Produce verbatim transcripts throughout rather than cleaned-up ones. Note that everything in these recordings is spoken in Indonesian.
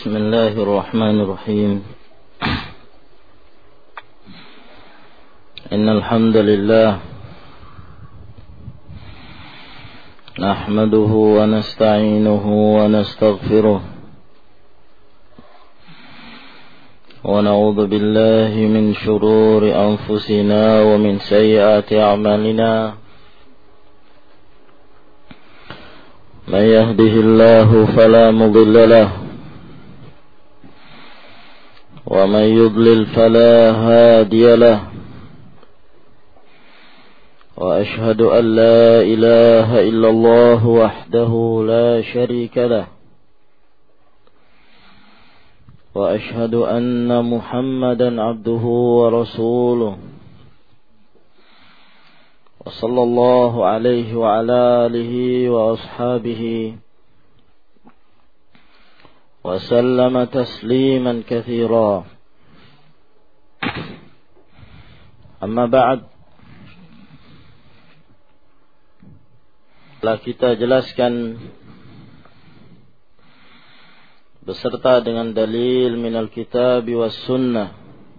بسم الله الرحمن الرحيم إن الحمد لله نحمده ونستعينه ونستغفره ونعوذ بالله من شرور أنفسنا ومن سيئات أعمالنا من يهده الله فلا مضل له ومن يضلل فلا هادي له وأشهد أن لا إله إلا الله وحده لا شريك له وأشهد أن محمدا عبده ورسوله وصلى الله عليه وعلى آله وأصحابه وسلم تسليما كثيرا أما بعد. Telah kita jelaskan beserta dengan dalil minal kitab was sunnah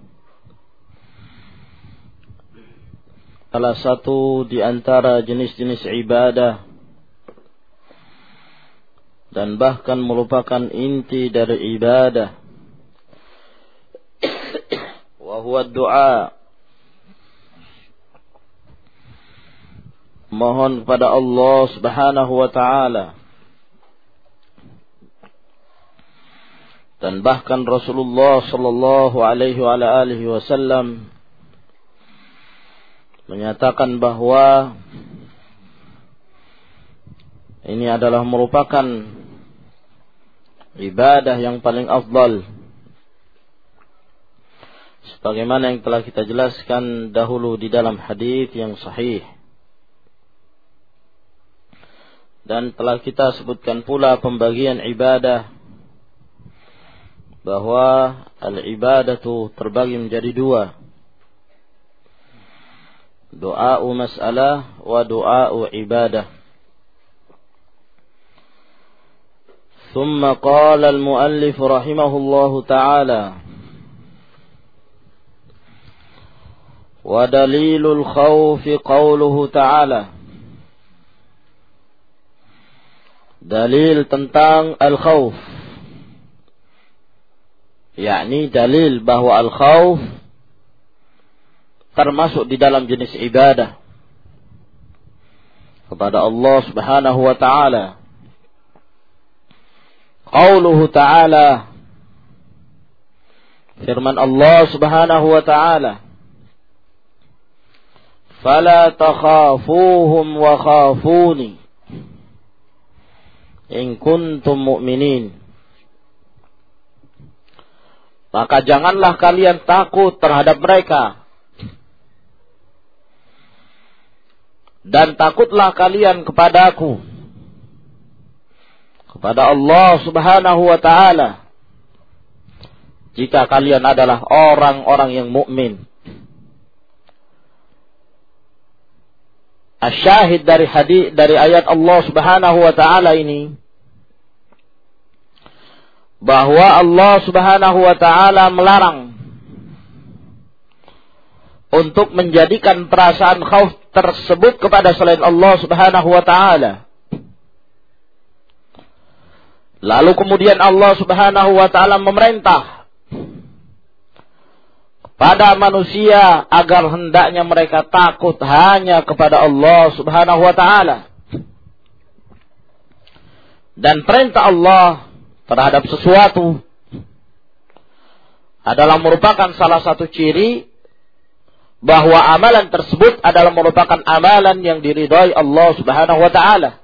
salah satu di antara jenis-jenis ibadah dan bahkan merupakan inti dari ibadah, wa huwa du'a, mohon kepada Allah Subhanahu wa taala. Dan bahkan Rasulullah sallallahu alaihi wa alihi wasallam menyatakan bahwa ini adalah merupakan ibadah yang paling afdal, sebagaimana yang telah kita jelaskan dahulu di dalam hadis yang sahih. Dan telah kita sebutkan pula pembagian ibadah, bahwa al-ibadatu terbagi menjadi dua, du'a'u mas'alah wa du'a'u ibadah. ثم قال المؤلف رحمه الله تعالى ودليل الخوف قوله تعالى. Dalil tentang al-khawf, yakni dalil bahwa al-khawf termasuk di dalam jenis ibadah kepada Allah Subhanahu wa taala. Qauluhu ta'ala, firman Allah Subhanahu wa ta'ala, fala takhafuhum wa khafuni in kuntum mu'minin. Maka janganlah kalian takut terhadap mereka, dan takutlah kalian kepadaku, kepada Allah Subhanahu wa ta'ala, jika kalian adalah orang-orang yang mukmin. Asyahid dari hadis dari ayat Allah Subhanahu wa ta'ala ini, bahwa Allah Subhanahu wa ta'ala melarang untuk menjadikan perasaan khauf tersebut kepada selain Allah Subhanahu wa ta'ala. Lalu kemudian Allah Subhanahu wa ta'ala memerintah kepada manusia agar hendaknya mereka takut hanya kepada Allah Subhanahu wa ta'ala. Dan perintah Allah terhadap sesuatu adalah merupakan salah satu ciri bahwa amalan tersebut adalah merupakan amalan yang diridhai Allah Subhanahu wa ta'ala.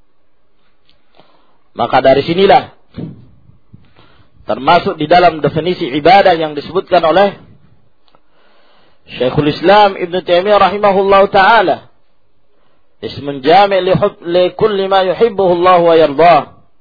Maka dari sinilah termasuk di dalam definisi ibadah yang disebutkan oleh Syekhul Islam Ibn Taimiyah rahimahullahu ta'ala, ismun jami' li kulli ma yuhibbuhu Allah wa yardah.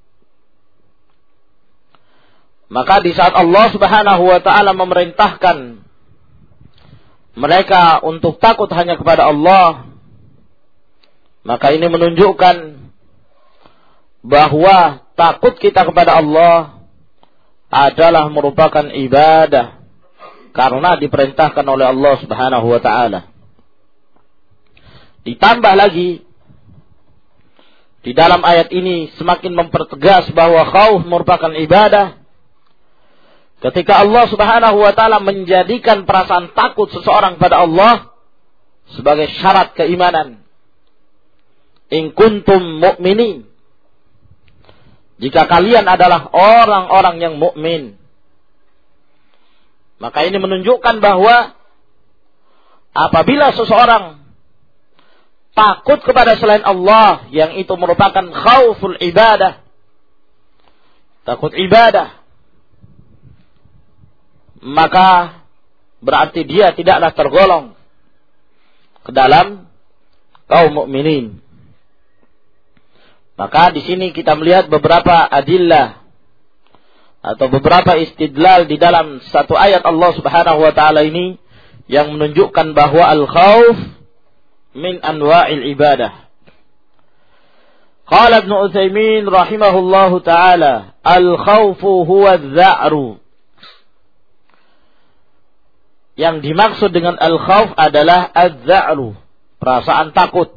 Maka di saat Allah Subhanahu wa ta'ala memerintahkan mereka untuk takut hanya kepada Allah, maka ini menunjukkan bahwa takut kita kepada Allah adalah merupakan ibadah karena diperintahkan oleh Allah Subhanahu wa taala. Ditambah lagi di dalam ayat ini semakin mempertegas bahwa khauf merupakan ibadah ketika Allah Subhanahu wa taala menjadikan perasaan takut seseorang pada Allah sebagai syarat keimanan. In kuntum mu'minin, jika kalian adalah orang-orang yang mukmin. Maka ini menunjukkan bahwa apabila seseorang takut kepada selain Allah, yang itu merupakan khauful ibadah, takut ibadah, maka berarti dia tidaklah tergolong ke dalam kaum mukminin. Maka di sini kita melihat beberapa adillah atau beberapa istidlal di dalam satu ayat Allah Subhanahu wa taala ini yang menunjukkan bahwa al-khauf min anwa'il ibadah. Qala Ibnu Utsaimin rahimahullahu taala, al-khaufu huwa adh-dha'ru. Yang dimaksud dengan al-khauf adalah adh-dha'ru, perasaan takut.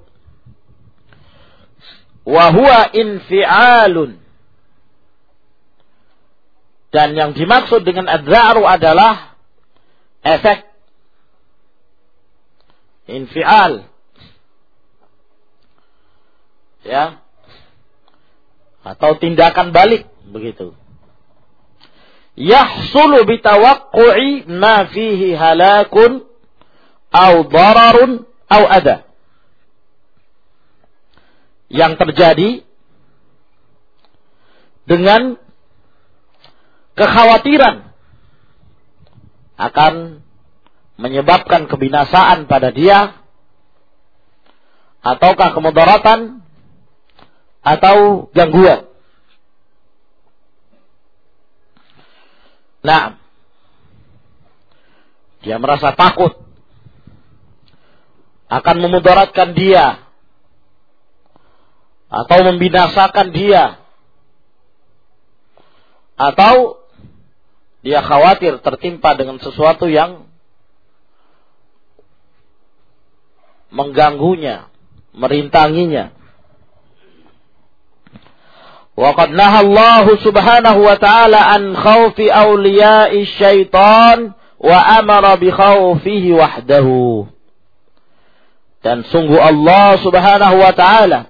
Wa huwa infi'alun. Dan yang dimaksud dengan adh-dha'ru adalah efek infial, ya, atau tindakan balik begitu. Yahsulu bitawaqqu'i ma fihi halakun aw dararun aw adha. Yang terjadi dengan kekhawatiran akan menyebabkan kebinasaan pada dia, ataukah kemudaratan atau gangguan. Nah, dia merasa takut akan memudaratkan dia atau membinasakan dia, atau dia khawatir tertimpa dengan sesuatu yang mengganggunya, merintanginya. Wa qad naha Allah Subhanahu wa ta'ala an khaufi awliya'i syaitan wa amara bi khaufihi wahdahu. Dan sungguh Allah Subhanahu wa ta'ala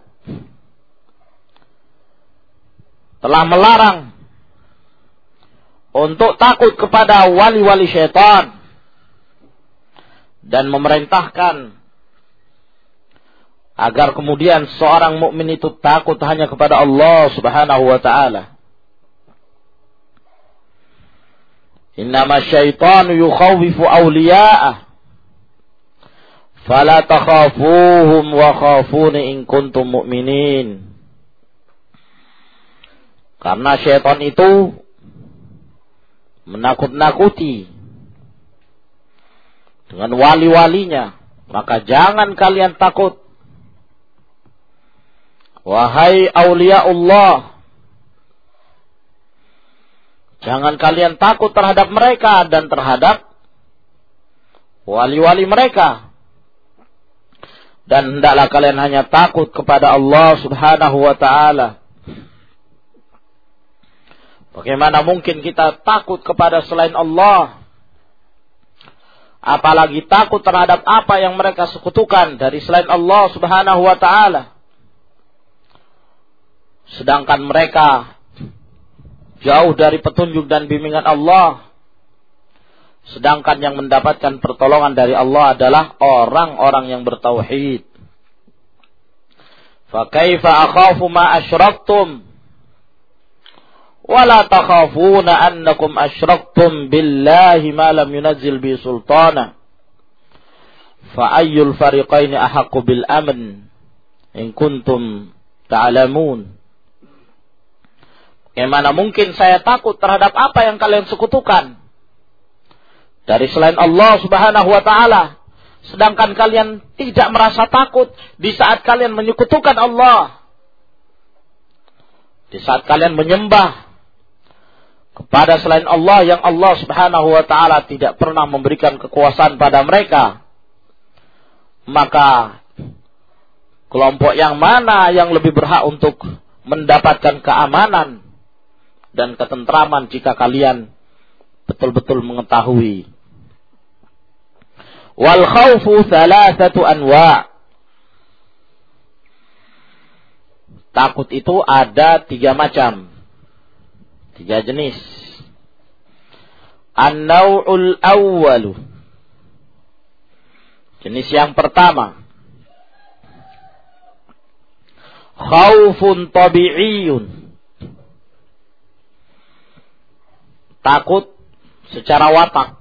telah melarang untuk takut kepada wali-wali syaitan dan memerintahkan agar kemudian seorang mukmin itu takut hanya kepada Allah Subhanahu wa ta'ala. Innama syaitanu yukhawwifu awliya'ah fala takhafuhum wa khafuni in kuntum mu'minin. Karena syaitan itu menakut-nakuti dengan wali-walinya, maka jangan kalian takut. Wahai aulia Allah, jangan kalian takut terhadap mereka dan terhadap wali-wali mereka. Dan hendaklah kalian hanya takut kepada Allah Subhanahu wa ta'ala. Bagaimana mungkin kita takut kepada selain Allah? Apalagi takut terhadap apa yang mereka sekutukan dari selain Allah Subhanahu wa ta'ala. Sedangkan mereka jauh dari petunjuk dan bimbingan Allah. Sedangkan yang mendapatkan pertolongan dari Allah adalah orang-orang yang bertauhid. Fa kaifa akhafu ma asyraktum wala takhafuna annakum asyraktum billahi ma lam yunazzil bi sultana. Fa ayyul fariqaini ahaqqu bil amn in kuntum ta'lamun. Bagaimana mungkin saya takut terhadap apa yang kalian sekutukan dari selain Allah Subhanahu wa ta'ala, sedangkan kalian tidak merasa takut di saat kalian menyekutukan Allah, di saat kalian menyembah kepada selain Allah yang Allah Subhanahu wa ta'ala tidak pernah memberikan kekuasaan pada mereka, maka kelompok yang mana yang lebih berhak untuk mendapatkan keamanan dan ketentraman jika kalian betul-betul mengetahui. Wal khawfu thalathatu anwa'. Takut itu ada tiga macam. Tiga jenis. An-naw'ul awwalu. Jenis yang pertama. Khawfun tabi'iyun. Takut secara watak.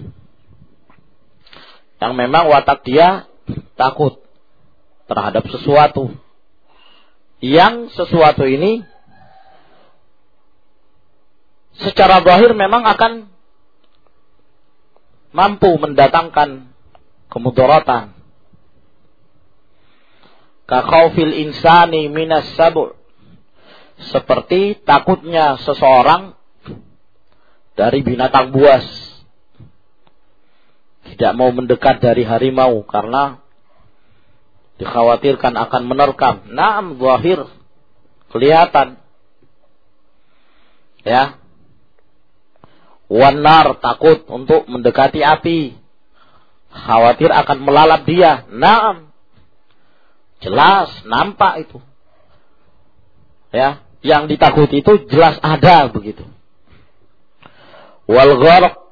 Yang memang watak dia takut terhadap sesuatu. Yang sesuatu ini secara zahir memang akan mampu mendatangkan kemudaratan. Ka khaufil insani minas sabu'. Seperti takutnya seseorang dari binatang buas. Tidak mau mendekat dari harimau karena dikhawatirkan akan menerkam. Naam, zahir kelihatan. Ya. Wanar, takut untuk mendekati api. Khawatir akan melalap dia. Naam. Jelas, nampak itu. Ya, yang ditakuti itu jelas ada begitu. Wal gharq.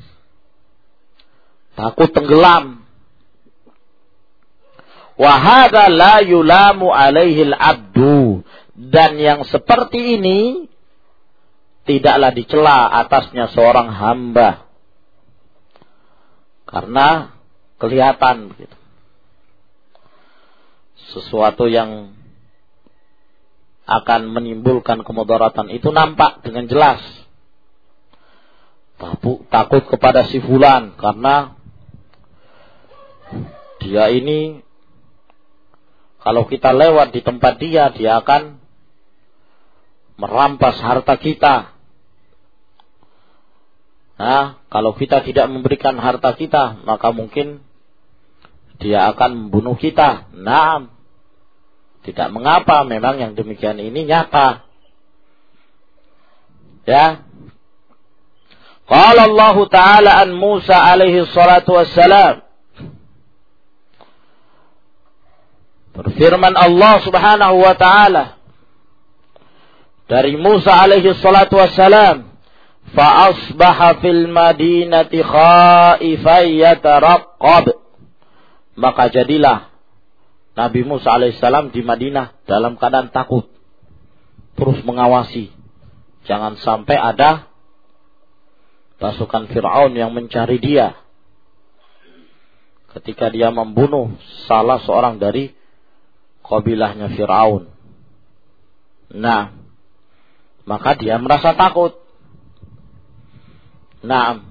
Takut tenggelam. Wa hadza la yulamu alaihi al-'abdu. Dan yang seperti ini tidaklah dicela atasnya seorang hamba. Karena kelihatan begitu. Sesuatu yang akan menimbulkan kemudaratan itu nampak dengan jelas. Takut kepada si fulan karena dia ini kalau kita lewat di tempat dia, dia akan merampas harta kita. Nah, kalau kita tidak memberikan harta kita, maka mungkin dia akan membunuh kita. Nah, tidak mengapa, memang yang demikian ini nyata. Ya. Qala Allah Ta'ala an Musa alaihi salatu wassalam. Berfirman Allah Subhanahu wa ta'ala dari Musa alaihi salatu wassalam, fa asbaha fil madinati khaifan yataraqqab. Maka jadilah Nabi Musa alaihi salam di Madinah dalam keadaan takut, terus mengawasi jangan sampai ada pasukan Fir'aun yang mencari dia ketika dia membunuh salah seorang dari kabilahnya Fir'aun. Nah, maka dia merasa takut. Nah,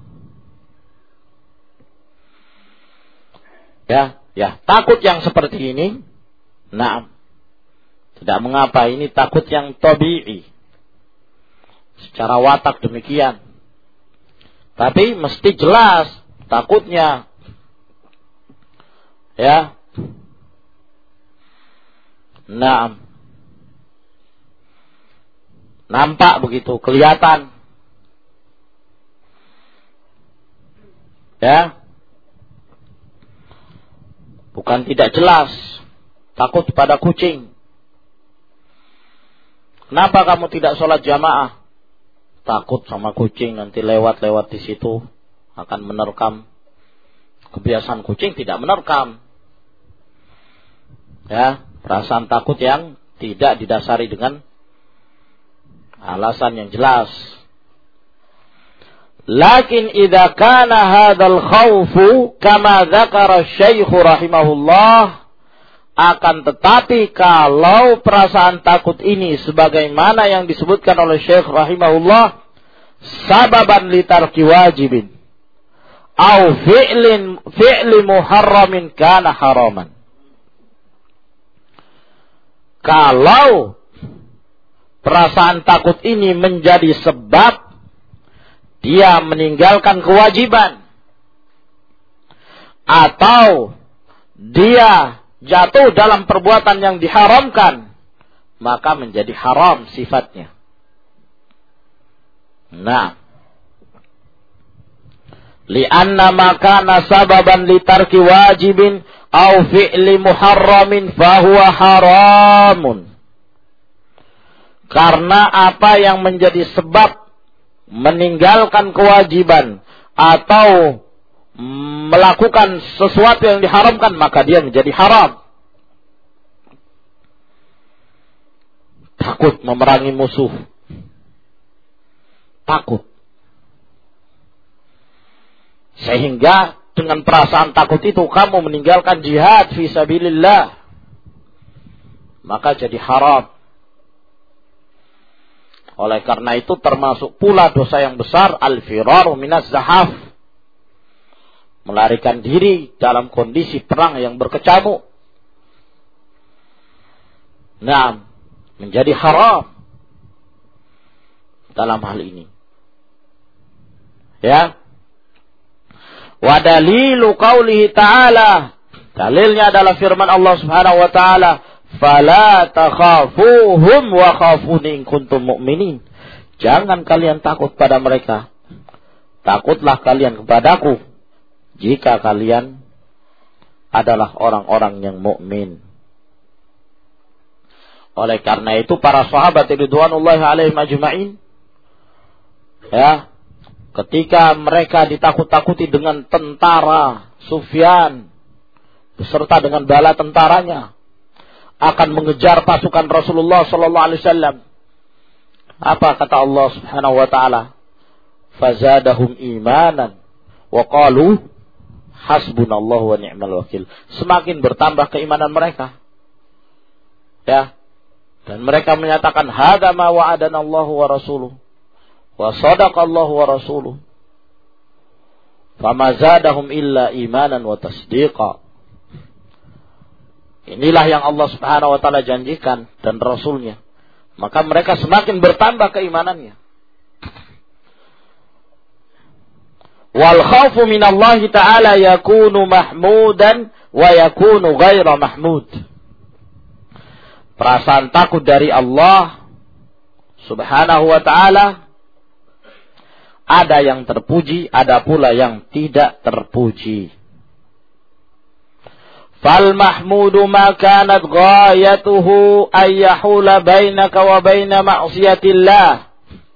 ya, ya, takut yang seperti ini, nah, tidak mengapa, ini takut yang tabi'i. Secara watak demikian. Tapi mesti jelas takutnya. Ya. Nah, nampak begitu, kelihatan. Ya. Bukan tidak jelas. Takut pada kucing. Kenapa kamu tidak sholat jamaah? Takut sama kucing, nanti lewat-lewat di situ akan menerkam. Kebiasaan kucing tidak menerkam. Ya. Perasaan takut yang tidak didasari dengan alasan yang jelas. Lakin idza kana hadzal khaufu kama dzakara Syekh rahimahullah, akan tetapi kalau perasaan takut ini sebagaimana yang disebutkan oleh Syekh rahimahullah, sababan litarki wajibin au fi'lin fi'li muharramin kana haraman. Kalau perasaan takut ini menjadi sebab dia meninggalkan kewajiban, atau dia jatuh dalam perbuatan yang diharamkan, maka menjadi haram sifatnya. Nah, li'anna ma kana sababan li tarki wajibin aw fi'li muharramin fahuwa haramun. Karena apa yang menjadi sebab meninggalkan kewajiban atau melakukan sesuatu yang diharamkan, maka dia menjadi haram. Takut memerangi musuh. Takut. Sehingga dengan perasaan takut itu kamu meninggalkan jihad fi sabilillah, maka jadi haram. Oleh karena itu termasuk pula dosa yang besar al-firaru minaz zahaf, melarikan diri dalam kondisi perang yang berkecamuk. Nah, menjadi haram dalam hal ini. Ya. Wa dalilu qaulihi ta'ala, dalilnya adalah firman Allah Subhanahu wa taala, fala takhafuhum wa khafuni in kuntum mu'minin. Jangan kalian takut pada mereka, takutlah kalian kepadaku jika kalian adalah orang-orang yang mukmin. Oleh karena itu para sahabat ridwanullahi alaihim ajma'in, ya, ketika mereka ditakut-takuti dengan tentara Sufyan beserta dengan bala tentaranya akan mengejar pasukan Rasulullah sallallahu alaihi wasallam, apa kata Allah Subhanahu wa taala? Fazadahum imanan wa qalu hasbunallahu wa ni'mal wakil. Semakin bertambah keimanan mereka. Ya. Dan mereka menyatakan hadza ma wa'adana Allahu wa rasuluhu wa sadaqallahu wa rasuluhu. Fama zadahum illa imanan wa tasdiqa. Inilah yang Allah Subhanahu wa taala janjikan dan Rasulnya. Maka mereka semakin bertambah keimanannya. Wal khawfu minallahi ta'ala yakunu mahmudan wa yakunu ghaira mahmud. Perasaan takut dari Allah Subhanahu wa ta'ala ada yang terpuji, ada pula yang tidak terpuji. Fal mahmudu ma kanat ghayatuhu ay yahula bainaka wa baina ma'siyatillah.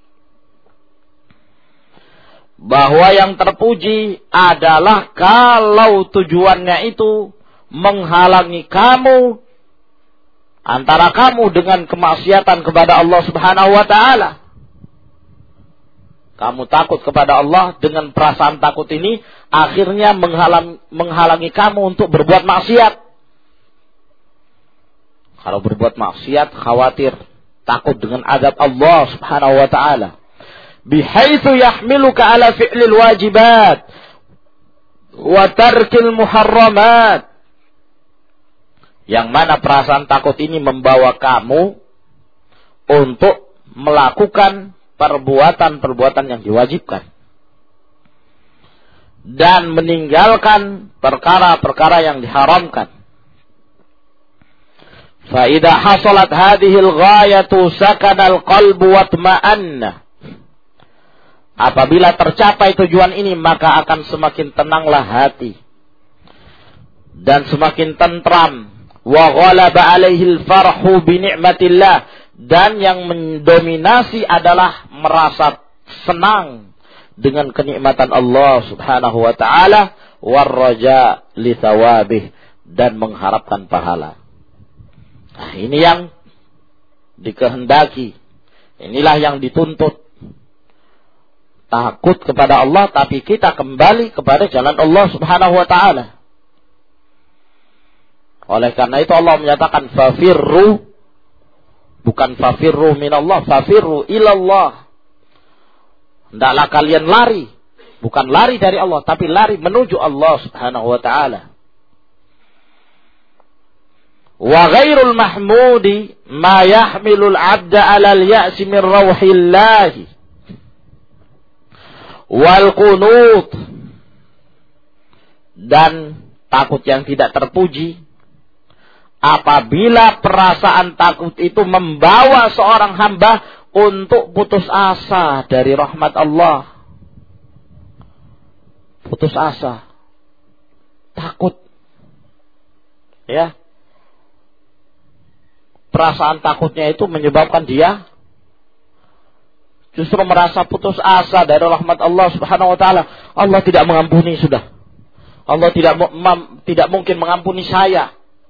Bahwa yang terpuji adalah kalau tujuannya itu menghalangi kamu antara kamu dengan kemaksiatan kepada Allah Subhanahu wa taala. Kamu takut kepada Allah, dengan perasaan takut ini akhirnya menghalang, menghalangi kamu untuk berbuat maksiat. Kalau berbuat maksiat khawatir, takut dengan azab Allah Subhanahu wa taala. Bihaitsu yahmiluka ala fi'lil wajibat wa tarkil muharramat. Yang mana perasaan takut ini membawa kamu untuk melakukan perbuatan-perbuatan yang diwajibkan dan meninggalkan perkara-perkara yang diharamkan. Fa idza hasalat hadhihi al-ghayatu sakana al-qalbu wa tma'anna. Apabila tercapai tujuan ini, maka akan semakin tenanglah hati dan semakin tentram. Wa ghalaba alaihi al-farhu bi ni'matillah. Dan yang mendominasi adalah merasa senang dengan kenikmatan Allah Subhanahu wa taala, warraja li thawabih, dan mengharapkan pahala. Nah, ini yang dikehendaki. Inilah yang dituntut. Takut kepada Allah tapi kita kembali kepada jalan Allah Subhanahu wa taala. Oleh karena itu Allah menyatakan fafirru, bukan fafirru minallah, fafirru ilallah. Hendaklah kalian lari, bukan lari dari Allah, tapi lari menuju Allah Subhanahu wa taala. Wa ghairul mahmudi ma yahmilul 'abda 'ala al-ya'si min rawhillahi wal qunut, dan takut yang tidak terpuji apabila perasaan takut itu membawa seorang hamba untuk putus asa dari rahmat Allah. Putus asa, takut, ya. Perasaan takutnya itu menyebabkan dia justru merasa putus asa dari rahmat Allah Subhanahu wa taala. Allah tidak mengampuni sudah. Allah tidak tidak mungkin mengampuni saya.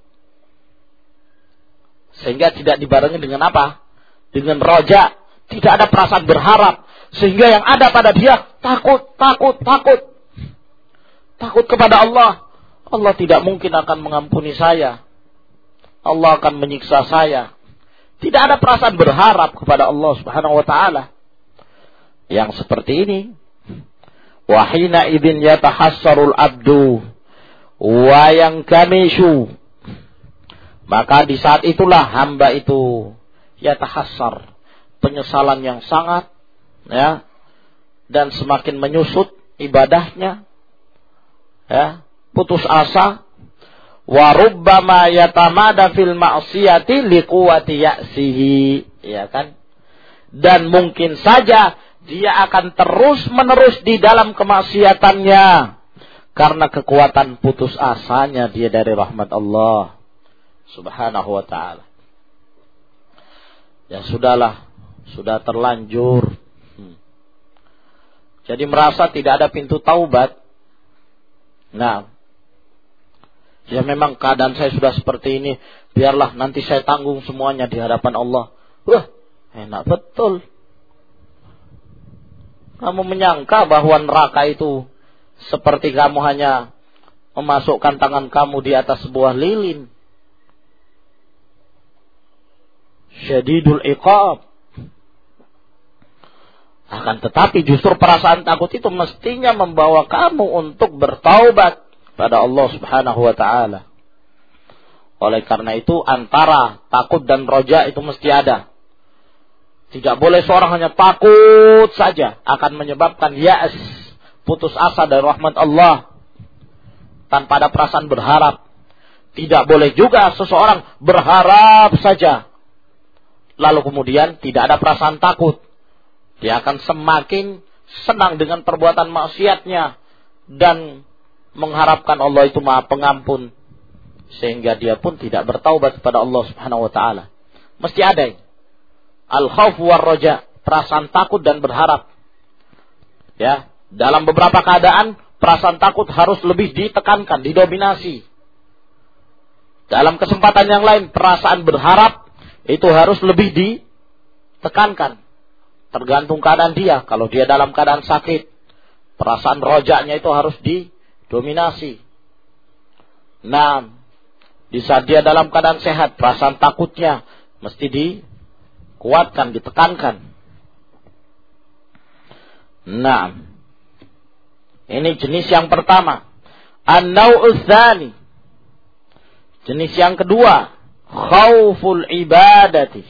Sehingga tidak dibarengi dengan apa? Dengan roja, tidak ada perasaan berharap, sehingga yang ada pada dia takut, takut, takut. Takut kepada Allah. Allah tidak mungkin akan mengampuni saya. Allah akan menyiksa saya. Tidak ada perasaan berharap kepada Allah Subhanahu wa taala. Yang seperti ini, wa hina idzin yatahassarul abdu wa yankamishu, maka di saat itulah hamba itu yatahassar, penyesalan yang sangat, ya, dan semakin menyusut ibadahnya, ya, putus asa. Wa rubbama yatamada fil ma'siyati liquwati ya'sihi, ya kan? Dan mungkin saja dia akan terus-menerus di dalam kemaksiatannya karena kekuatan putus asanya dia dari rahmat Allah Subhanahu wa taala. Ya sudahlah, sudah terlanjur. Hmm. Jadi merasa tidak ada pintu taubat. Nah, ya memang keadaan saya sudah seperti ini, biarlah nanti saya tanggung semuanya di hadapan Allah. Wah, enak betul. Kamu menyangka bahwa neraka itu seperti kamu hanya memasukkan tangan kamu di atas sebuah lilin. Syadidul iqab. Akan tetapi justru perasaan takut itu mestinya membawa kamu untuk bertaubat pada Allah Subhanahu wa taala. Oleh karena itu antara takut dan roja itu mesti ada. Tidak boleh seorang hanya takut saja, akan menyebabkan ya'as, putus asa dari rahmat Allah tanpa ada perasaan berharap. Tidak boleh juga seseorang berharap saja lalu kemudian tidak ada perasaan takut. Dia akan semakin senang dengan perbuatan maksiatnya dan mengharapkan Allah itu Maha Pengampun, sehingga dia pun tidak bertaubat kepada Allah Subhanahu wa taala. Mesti ada al-khauf war raja, perasaan takut dan berharap. Ya, dalam beberapa keadaan perasaan takut harus lebih ditekankan, didominasi. Dalam kesempatan yang lain perasaan berharap itu harus lebih ditekankan. Tergantung keadaan dia. Kalau dia dalam keadaan sakit, perasaan rojanya itu harus didominasi. Nah, di saat dia dalam keadaan sehat, perasaan takutnya mesti dikuatkan, ditekankan. Nah, ini jenis yang pertama. An-naw'u tsani. Jenis yang kedua, khauful ibadati.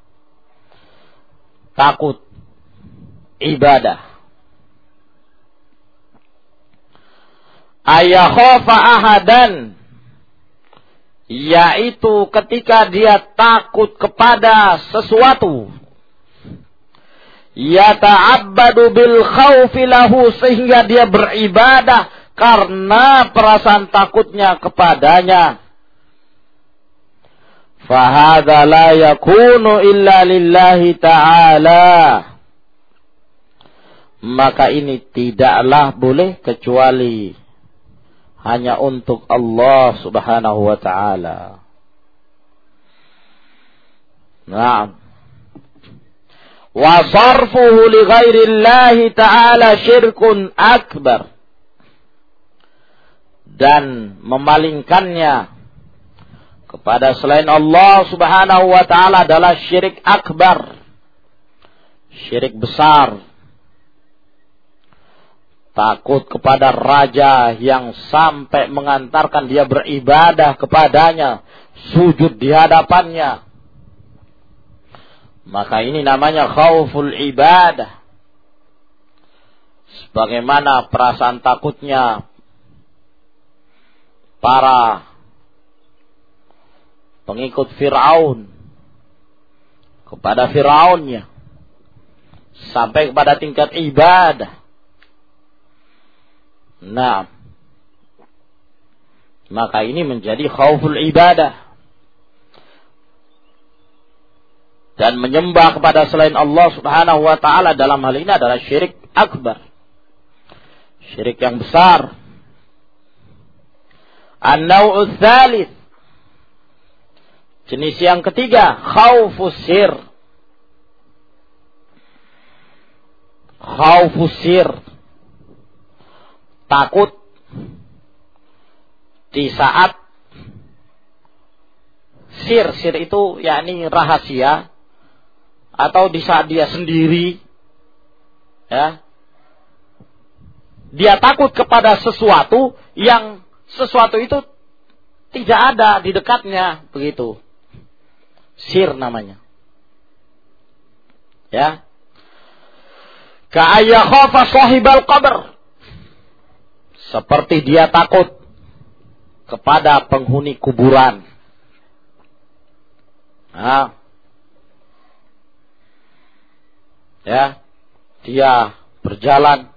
Takut ibadah. Ayakhafa ahadan, yaitu ketika dia takut kepada sesuatu, yata'abbadu bil khaufi lahu, sehingga dia beribadah karena perasaan takutnya kepadanya. Fahadha la yakunu illa lillahi ta'ala. Maka ini tidaklah boleh kecuali hanya untuk Allah Subhanahu wa ta'ala. Naam. Wa sarfuhu li ghairillahi ta'ala syirkun akbar. Dan memalingkannya kepada selain Allah Subhanahu wa ta'ala adalah syirik akbar. Syirik besar. Takut kepada raja yang sampai mengantarkan dia beribadah kepadanya, sujud di hadapannya. Maka ini namanya khauful ibadah. sebagaimana perasaan takutnya para pengikut Fir'aun kepada Fir'aunnya, sampai kepada tingkat ibadah. Nah, maka ini menjadi khauful ibadah. Dan menyembah kepada selain Allah subhanahu wa ta'ala dalam hal ini adalah syirik akbar. Syirik yang besar. An-naw'u tsalits, jenis yang ketiga, khaufus sir. Khaufus sir, takut di saat sir, sir itu yakni rahasia, atau di saat dia sendiri, ya, dia takut kepada sesuatu yang sesuatu itu tidak ada di dekatnya, begitu. Sir namanya. Ya. Ka'ayya khafa sahibal qabr. Seperti dia takut kepada penghuni kuburan. Nah. Ya. Dia berjalan,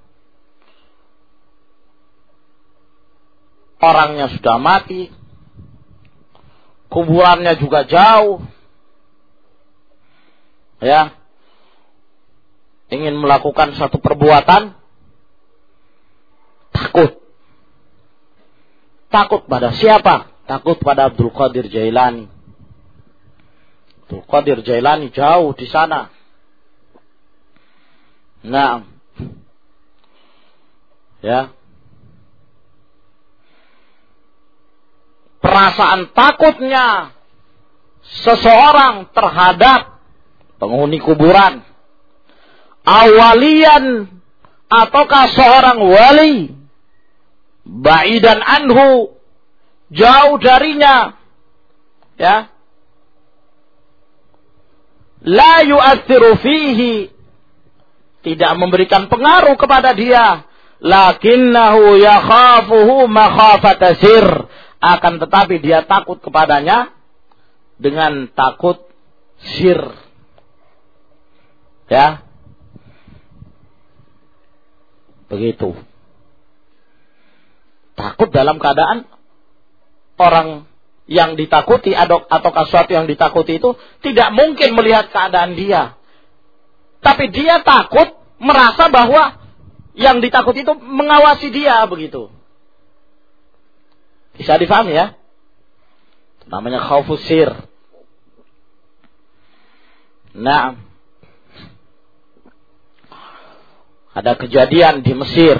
orangnya sudah mati, kuburannya juga jauh, ya, ingin melakukan satu perbuatan, takut. Takut pada siapa? Takut pada Abdul Qadir Jailani. Abdul Qadir Jailani jauh di sana. Nah, ya, perasaan takutnya seseorang terhadap penghuni kuburan, awalian ataukah seorang wali, ba'idan anhu, jauh darinya, ya, la yu'athiru fihi, tidak memberikan pengaruh kepada dia, lakinnahu yakhafuhu makhafata sir, akan tetapi dia takut kepadanya dengan takut sir. Ya. Begitu. Takut dalam keadaan orang yang ditakuti atau ataukah sesuatu yang ditakuti itu tidak mungkin melihat keadaan dia. Tapi dia takut merasa bahwa yang ditakuti itu mengawasi dia, begitu. Bisa difahami ya? Namanya khaufus sir. Nah, ada kejadian di Mesir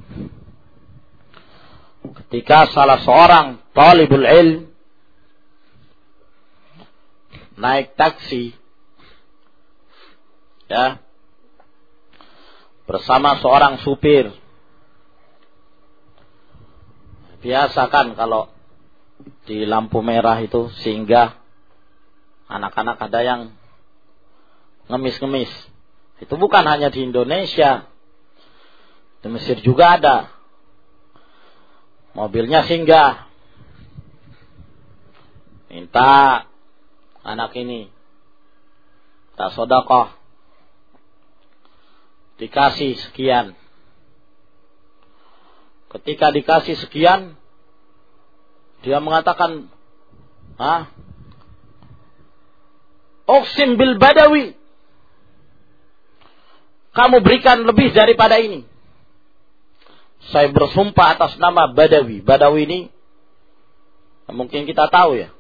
ketika salah seorang talibul ilm naik taksi, ya, bersama seorang supir. Biasa kan kalau di lampu merah itu sehingga anak-anak ada yang ngemis-ngemis. Itu bukan hanya di Indonesia, di Mesir juga ada. Mobilnya singgah, minta anak ini, minta sedekah, dikasih sekian. Ketika dikasih sekian, dia mengatakan, ah, Uqsim bil Badawi, kamu berikan lebih daripada ini. Saya bersumpah atas nama Badawi. Badawi ini mungkin kita tahu ya,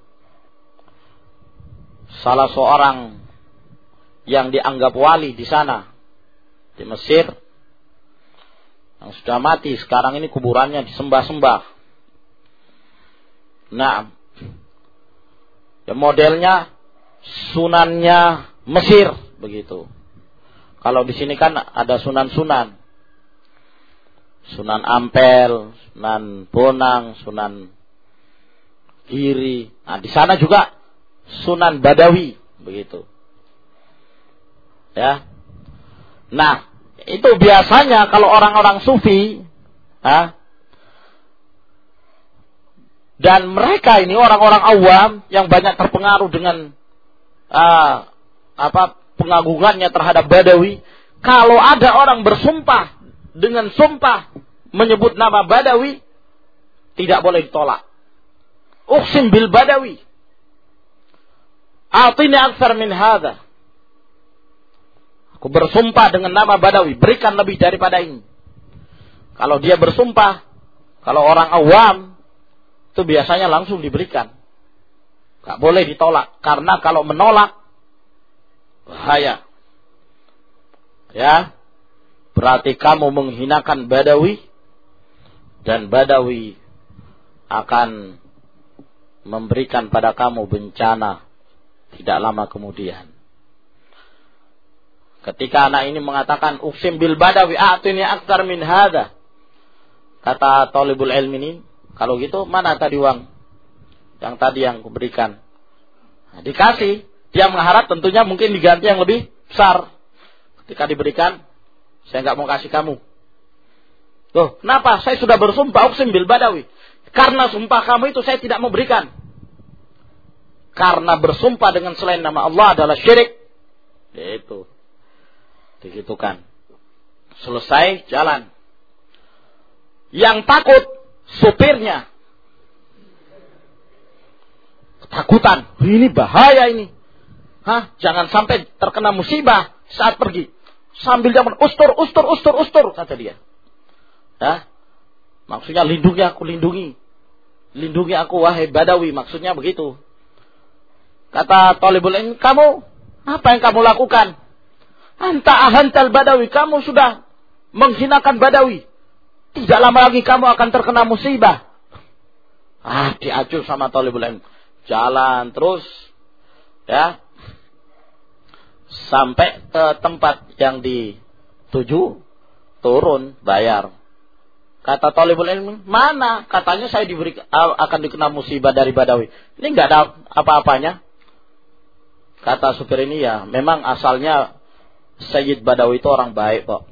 salah seorang yang dianggap wali di sana, di Mesir, yang sudah mati, sekarang ini kuburannya disembah-sembah. Nah, ya modelnya sunannya Mesir, begitu. Kalau di sini kan ada sunan-sunan. Sunan Ampel, Sunan Bonang, Sunan Giri. Nah, di sana juga Sunan Badawi, begitu. Ya. Nah, Itu biasanya kalau orang-orang sufi, ha? Dan mereka ini orang-orang awam yang banyak terpengaruh dengan uh, apa pengagungannya terhadap Badawi. Kalau ada orang bersumpah dengan sumpah menyebut nama Badawi, tidak boleh ditolak. Uqsim bil Badawi. A'tini aktsar min hadza. Aku bersumpah dengan nama Badawi, berikan lebih daripada ini. Kalau dia bersumpah, kalau orang awam, itu biasanya langsung diberikan. Gak boleh ditolak. Karena kalau menolak, bahaya. Ya, berarti kamu menghinakan Badawi, dan Badawi akan memberikan pada kamu bencana tidak lama kemudian. Ketika anak ini mengatakan uqsim bil Badawi a'tini aktsar min hadza, kata talibul ilmi ini, kalau gitu mana tadi uang yang tadi yang kuberikan? Nah, dikasih, dia mengharap tentunya mungkin diganti yang lebih besar. Ketika diberikan, saya nggak mau kasih kamu. Loh, kenapa? Saya sudah bersumpah uqsim bil Badawi. Karena sumpah kamu itu saya tidak mau berikan. Karena bersumpah dengan selain nama Allah adalah syirik. Itu. Digitukan. Selesai, jalan. Yang takut, supirnya. Ketakutan. Ini bahaya ini. Hah? Jangan sampai terkena musibah saat pergi. Sambil dia ustur, ustur, ustur, ustur, kata dia. Hah? Maksudnya lindungi aku, lindungi. Lindungi aku, wahai Badawi. Maksudnya begitu. Kata talibul ilmi, kamu, apa yang kamu lakukan? Anta ahantal Badawi, kamu sudah menghinakan Badawi. Tidak lama lagi kamu akan terkena musibah. Ah, diacuh sama talibul ilmi. Jalan terus, ya, sampai ke tempat yang dituju, turun, bayar. Kata talibul ilmi, mana? Katanya saya diberi akan dikena musibah dari Badawi. Ini nggak ada apa-apanya. Kata supir ini, ya, memang asalnya Sayyid Badawi itu orang baik kok.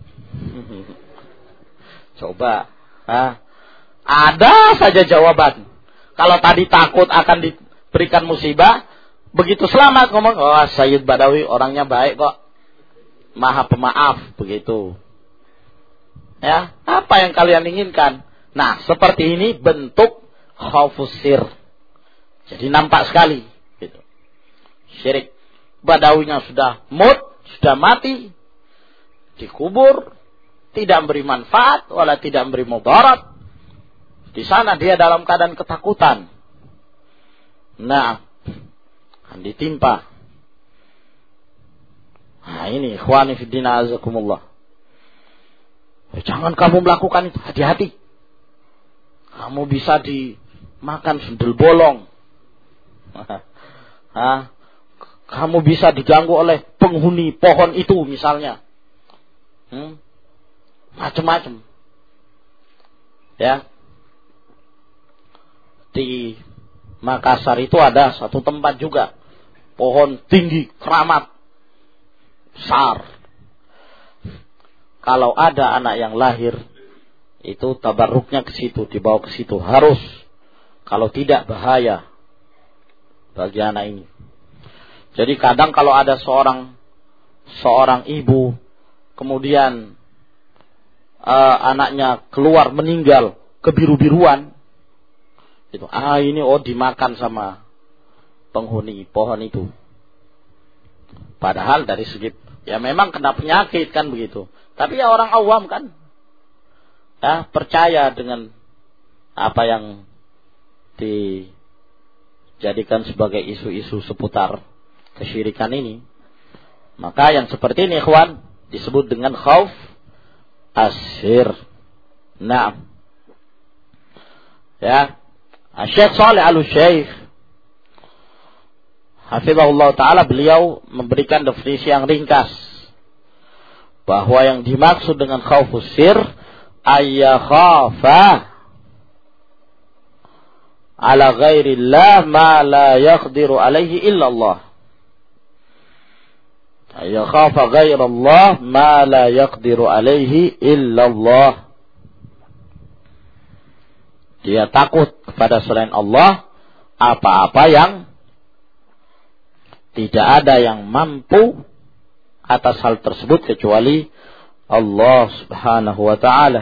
Coba, ha? Ada saja jawaban. Kalau tadi takut akan diberikan musibah, begitu selamat ngomong, oh Sayyid Badawi orangnya baik kok, maha pemaaf, begitu. Ya, apa yang kalian inginkan? Nah, seperti ini bentuk khaufus sir. Jadi nampak sekali, gitu. Syirik. Badawinya sudah mut, sudah mati, dikubur, tidak memberi manfaat, wala tidak memberi mudarat. Di sana dia dalam keadaan ketakutan. Nah, ditimpa. Nah ini, ikhwani fiddina azakumullah. Jangan kamu melakukan itu, hati-hati. Kamu bisa dimakan sundel bolong. Hah? Kamu bisa diganggu oleh penghuni pohon itu misalnya. Hmm? Macam-macam. Ya. Di Makassar itu ada satu tempat juga. Pohon tinggi, keramat. Besar. Kalau ada anak yang lahir, itu tabarruknya ke situ, dibawa ke situ. Harus. Kalau tidak, bahaya bagi anak ini. Jadi kadang kalau ada seorang seorang ibu, kemudian uh, anaknya keluar meninggal kebiru-biruan, itu ah ini oh dimakan sama penghuni pohon itu. Padahal dari segi ya memang kena penyakit kan begitu. Tapi ya orang awam kan, ya percaya dengan apa yang dijadikan sebagai isu-isu seputar kesyirikan ini. Maka yang seperti ini ikhwan disebut dengan khauf asir. Nah, ya, Syekh Shalih Al-Utsaimin hafizahullah taala, beliau memberikan definisi yang ringkas bahwa yang dimaksud dengan khaufus sir ayyakhafa ala ghairillah ma la yaqdiru alaihi illallah. Ya khafa ghairallah ma la yaqdiru alaihi illallah. Dia takut kepada selain Allah apa-apa yang tidak ada yang mampu atas hal tersebut kecuali Allah Subhanahu wa ta'ala.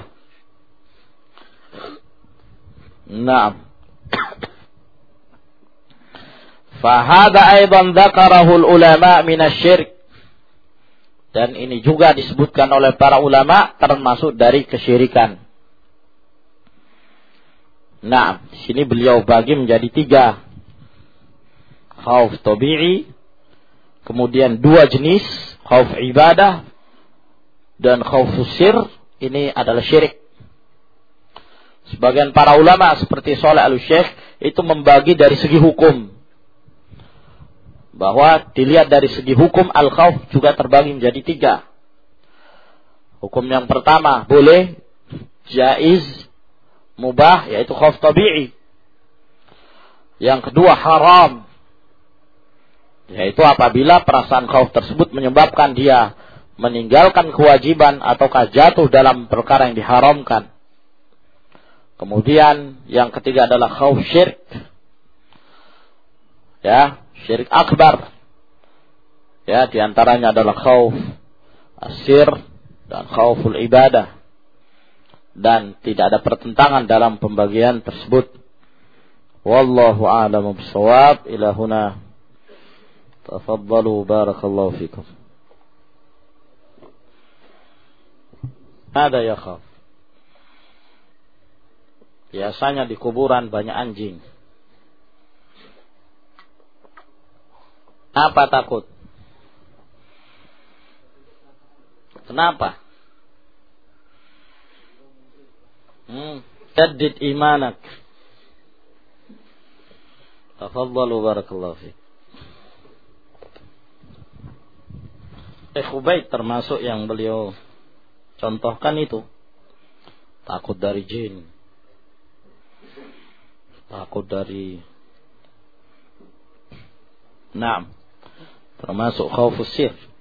Naam. Fahada aidan dzakarahu ulama min asy-syirk. Dan ini juga disebutkan oleh para ulama termasuk dari kesyirikan. Nah, di sini beliau bagi menjadi tiga. Khauf tabi'i, kemudian dua jenis, khauf ibadah dan khauf sir, ini adalah syirik. Sebagian para ulama seperti Shalih Al-Syekh itu membagi dari segi hukum. Bahwa dilihat dari segi hukum al-khauf juga terbagi menjadi tiga. Hukum yang pertama boleh, jaiz, mubah, yaitu khauf tabi'i. Yang kedua haram, yaitu apabila perasaan khauf tersebut menyebabkan dia meninggalkan kewajiban ataukah jatuh dalam perkara yang diharamkan. Kemudian yang ketiga adalah khauf syirk. Ya, syirik akbar. Ya, diantaranya adalah khauf asir dan khauful ibadah. Dan tidak ada pertentangan dalam pembagian tersebut. Wallahu a'lamu bissawab. Ila huna. Tafaddalu barakallahu fikum. Ada ya khaf. Biasanya di kuburan banyak anjing. Apa takut? Kenapa? Hmm, jaddid imanak. Tafadhalu barakallahu fiik. Syekh Ubaid termasuk yang beliau contohkan itu. Takut dari jin. Takut dari Naam. Termasuk khaufus sir.